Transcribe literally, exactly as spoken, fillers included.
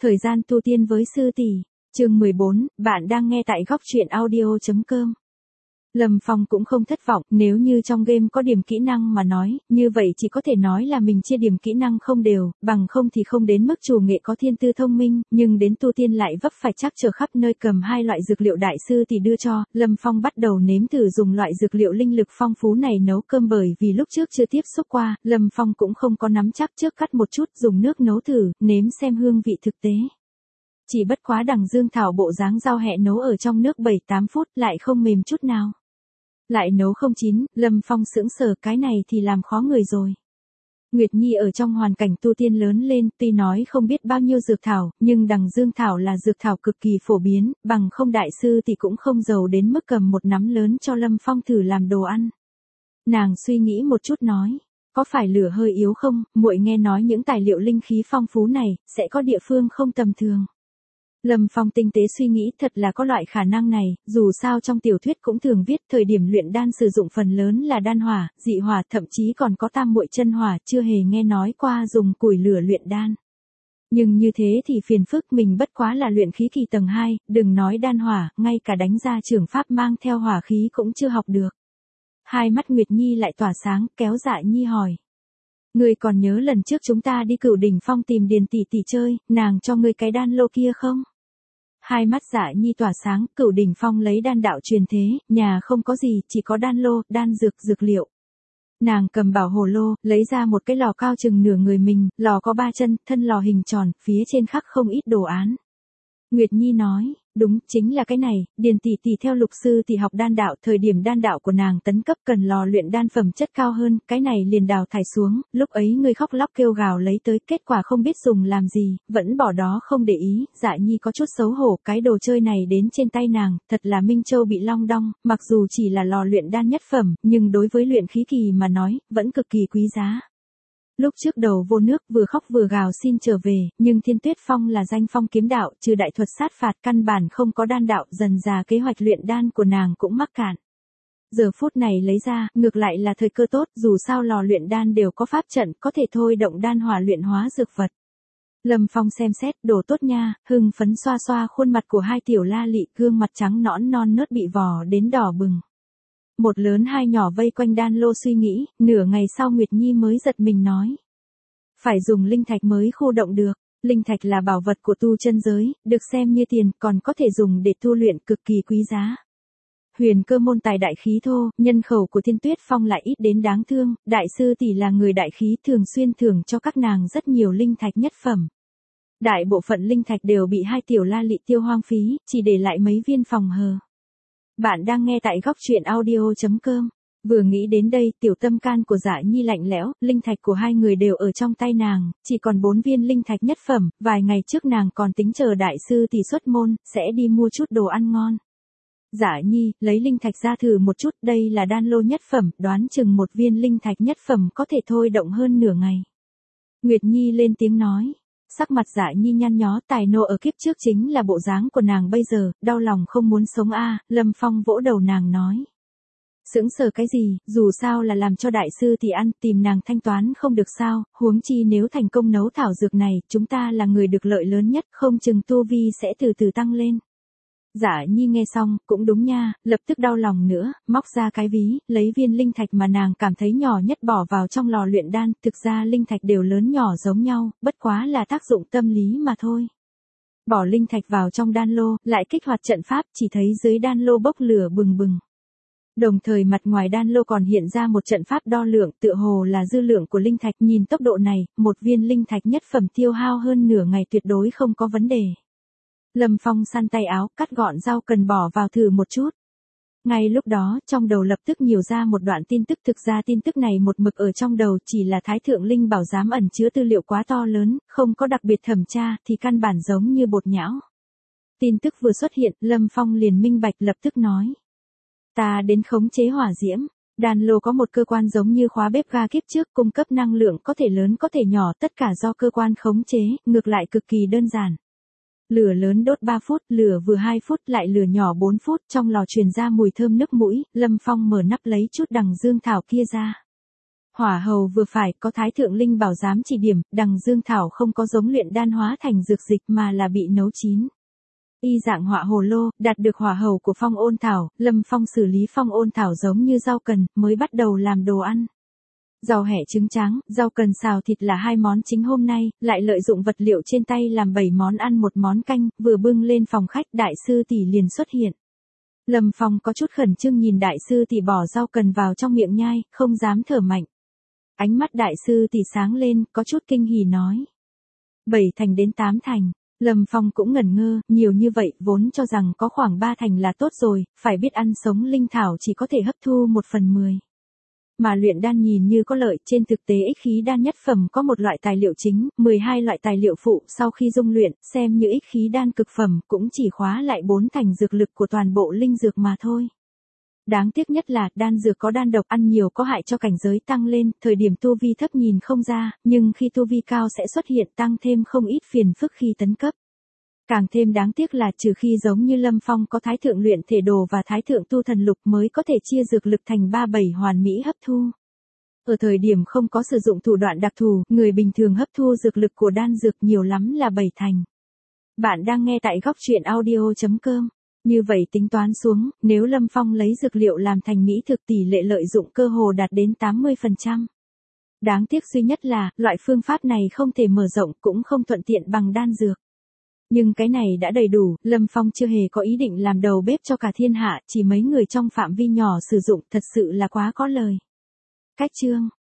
Thời gian tu tiên với sư tỷ, chương mười bốn, bạn đang nghe tại góc truyện audio chấm com. Lâm Phong cũng không thất vọng, nếu như trong game có điểm kỹ năng mà nói, như vậy chỉ có thể nói là mình chia điểm kỹ năng không đều, bằng không thì không đến mức chủ nghệ có thiên tư thông minh, nhưng đến tu tiên lại vấp phải chắc trở khắp nơi cầm hai loại dược liệu đại sư thì đưa cho, Lâm Phong bắt đầu nếm thử dùng loại dược liệu linh lực phong phú này nấu cơm bởi vì lúc trước chưa tiếp xúc qua, Lâm Phong cũng không có nắm chắc trước cắt một chút dùng nước nấu thử, nếm xem hương vị thực tế. Chỉ bất quá đằng dương thảo bộ dáng rau hẹ nấu ở trong nước bảy tám phút lại không mềm chút nào. Lại nấu không chín, Lâm Phong sững sờ, cái này thì làm khó người rồi. Nguyệt Nhi ở trong hoàn cảnh tu tiên lớn lên, tuy nói không biết bao nhiêu dược thảo, nhưng đằng dương thảo là dược thảo cực kỳ phổ biến, bằng không đại sư thì cũng không giàu đến mức cầm một nắm lớn cho Lâm Phong thử làm đồ ăn. Nàng suy nghĩ một chút nói, có phải lửa hơi yếu không, muội nghe nói những tài liệu linh khí phong phú này, sẽ có địa phương không tầm thường. Lâm Phong tinh tế suy nghĩ, thật là có loại khả năng này, dù sao trong tiểu thuyết cũng thường viết thời điểm luyện đan sử dụng phần lớn là đan hỏa, dị hỏa, thậm chí còn có tam muội chân hỏa, chưa hề nghe nói qua dùng củi lửa luyện đan. Nhưng như thế thì phiền phức, mình bất quá là luyện khí kỳ tầng hai, đừng nói đan hỏa, ngay cả đánh ra trường pháp mang theo hỏa khí cũng chưa học được. Hai mắt Nguyệt Nhi lại tỏa sáng, kéo Dạ Nhi hỏi. Ngươi còn nhớ lần trước chúng ta đi Cửu Đỉnh Phong tìm Điền tỷ tỷ chơi, nàng cho ngươi cái đan lô kia không? Hai mắt Dạ Nhi tỏa sáng, Cửu Đỉnh Phong lấy đan đạo truyền thế, nhà không có gì, chỉ có đan lô, đan dược, dược liệu. Nàng cầm bảo hồ lô, lấy ra một cái lò cao chừng nửa người mình, lò có ba chân, thân lò hình tròn, phía trên khắc không ít đồ án. Nguyệt Nhi nói, đúng, chính là cái này, Điền tỷ tỷ theo lục sư thì học đan đạo, thời điểm đan đạo của nàng tấn cấp cần lò luyện đan phẩm chất cao hơn, cái này liền đào thải xuống, lúc ấy ngươi khóc lóc kêu gào lấy tới, kết quả không biết dùng làm gì, vẫn bỏ đó không để ý. Dạ Nhi có chút xấu hổ, cái đồ chơi này đến trên tay nàng, thật là Minh Châu bị long đong, mặc dù chỉ là lò luyện đan nhất phẩm, nhưng đối với luyện khí kỳ mà nói, vẫn cực kỳ quý giá. Lúc trước đầu vô nước vừa khóc vừa gào xin trở về, nhưng Thiên Tuyết Phong là danh phong kiếm đạo, trừ đại thuật sát phạt căn bản không có đan đạo, dần dà kế hoạch luyện đan của nàng cũng mắc cạn. Giờ phút này lấy ra, ngược lại là thời cơ tốt, dù sao lò luyện đan đều có pháp trận, có thể thôi động đan hỏa luyện hóa dược vật. Lâm Phong xem xét, đồ tốt nha, hưng phấn xoa xoa khuôn mặt của hai tiểu la lị, gương mặt trắng nõn non nớt bị vò đến đỏ bừng. Một lớn hai nhỏ vây quanh đan lô suy nghĩ, nửa ngày sau Nguyệt Nhi mới giật mình nói. Phải dùng linh thạch mới khu động được, linh thạch là bảo vật của tu chân giới, được xem như tiền, còn có thể dùng để tu luyện, cực kỳ quý giá. Huyền cơ môn tài đại khí thô, nhân khẩu của Thiên Tuyết Phong lại ít đến đáng thương, đại sư tỷ là người đại khí, thường xuyên thưởng cho các nàng rất nhiều linh thạch nhất phẩm. Đại bộ phận linh thạch đều bị hai tiểu la lị tiêu hoang phí, chỉ để lại mấy viên phòng hờ. Bạn đang nghe tại góc truyện audio chấm com. Vừa nghĩ đến đây, tiểu tâm can của Dạ Nhi lạnh lẽo, linh thạch của hai người đều ở trong tay nàng, chỉ còn bốn viên linh thạch nhất phẩm, vài ngày trước nàng còn tính chờ đại sư tỷ xuất môn, sẽ đi mua chút đồ ăn ngon. Dạ Nhi, lấy linh thạch ra thử một chút, đây là đan lô nhất phẩm, đoán chừng một viên linh thạch nhất phẩm có thể thôi động hơn nửa ngày. Nguyệt Nhi lên tiếng nói. Sắc mặt Dạ Nhi nhăn nhó, tài nô ở kiếp trước chính là bộ dáng của nàng bây giờ, đau lòng không muốn sống a. Lâm Phong vỗ đầu nàng nói. Sững sờ cái gì, dù sao là làm cho đại sư thì ăn, tìm nàng thanh toán không được sao, huống chi nếu thành công nấu thảo dược này, chúng ta là người được lợi lớn nhất, không chừng tu vi sẽ từ từ tăng lên. Dạ Nhi nghe xong, cũng đúng nha, lập tức đau lòng nữa, móc ra cái ví, lấy viên linh thạch mà nàng cảm thấy nhỏ nhất bỏ vào trong lò luyện đan, thực ra linh thạch đều lớn nhỏ giống nhau, bất quá là tác dụng tâm lý mà thôi. Bỏ linh thạch vào trong đan lô, lại kích hoạt trận pháp, chỉ thấy dưới đan lô bốc lửa bừng bừng. Đồng thời mặt ngoài đan lô còn hiện ra một trận pháp đo lượng, tựa hồ là dư lượng của linh thạch, nhìn tốc độ này, một viên linh thạch nhất phẩm tiêu hao hơn nửa ngày tuyệt đối không có vấn đề. Lâm Phong săn tay áo, cắt gọn rau cần bỏ vào thử một chút. Ngay lúc đó, trong đầu lập tức nhiều ra một đoạn tin tức, thực ra tin tức này một mực ở trong đầu, chỉ là Thái Thượng Linh Bảo giám ẩn chứa tư liệu quá to lớn, không có đặc biệt thẩm tra, thì căn bản giống như bột nhão. Tin tức vừa xuất hiện, Lâm Phong liền minh bạch lập tức nói. Ta đến khống chế hỏa diễm, đan lô có một cơ quan giống như khóa bếp ga kiếp trước, cung cấp năng lượng có thể lớn có thể nhỏ, tất cả do cơ quan khống chế, ngược lại cực kỳ đơn giản. Lửa lớn đốt ba phút, lửa vừa hai phút, lại lửa nhỏ bốn phút, trong lò truyền ra mùi thơm nước mũi, Lâm Phong mở nắp lấy chút đằng dương thảo kia ra. Hỏa hầu vừa phải, có Thái Thượng Linh Bảo giám chỉ điểm, đằng dương thảo không có giống luyện đan hóa thành dược dịch mà là bị nấu chín. Y dạng hỏa hồ lô, đạt được hỏa hầu của phong ôn thảo, Lâm Phong xử lý phong ôn thảo giống như rau cần, mới bắt đầu làm đồ ăn. Rau hẻ trứng tráng, rau cần xào thịt là hai món chính hôm nay, lại lợi dụng vật liệu trên tay làm bảy món ăn một món canh, vừa bưng lên phòng khách đại sư tỷ liền xuất hiện. Lâm Phong có chút khẩn trương nhìn đại sư tỷ bỏ rau cần vào trong miệng nhai, không dám thở mạnh. Ánh mắt đại sư tỷ sáng lên, có chút kinh hỉ nói. Bảy thành đến tám thành. Lâm Phong cũng ngẩn ngơ, nhiều như vậy, vốn cho rằng có khoảng ba thành là tốt rồi, phải biết ăn sống linh thảo chỉ có thể hấp thu một phần mười. Mà luyện đan nhìn như có lợi, trên thực tế ích khí đan nhất phẩm có một loại tài liệu chính, mười hai loại tài liệu phụ, sau khi dung luyện, xem như ích khí đan cực phẩm, cũng chỉ khóa lại bốn thành dược lực của toàn bộ linh dược mà thôi. Đáng tiếc nhất là, đan dược có đan độc, ăn nhiều có hại cho cảnh giới tăng lên, thời điểm tu vi thấp nhìn không ra, nhưng khi tu vi cao sẽ xuất hiện tăng thêm không ít phiền phức khi tấn cấp. Càng thêm đáng tiếc là trừ khi giống như Lâm Phong có Thái Thượng luyện thể đồ và Thái Thượng tu thần lục mới có thể chia dược lực thành ba bảy hoàn mỹ hấp thu. Ở thời điểm không có sử dụng thủ đoạn đặc thù, người bình thường hấp thu dược lực của đan dược nhiều lắm là bảy thành. Bạn đang nghe tại góc truyện audio chấm com. Như vậy tính toán xuống, nếu Lâm Phong lấy dược liệu làm thành mỹ thực tỷ lệ lợi dụng cơ hồ đạt đến tám mươi phần trăm. Đáng tiếc duy nhất là, loại phương pháp này không thể mở rộng cũng không thuận tiện bằng đan dược. Nhưng cái này đã đầy đủ, Lâm Phong chưa hề có ý định làm đầu bếp cho cả thiên hạ, chỉ mấy người trong phạm vi nhỏ sử dụng thật sự là quá có lời. Cách chương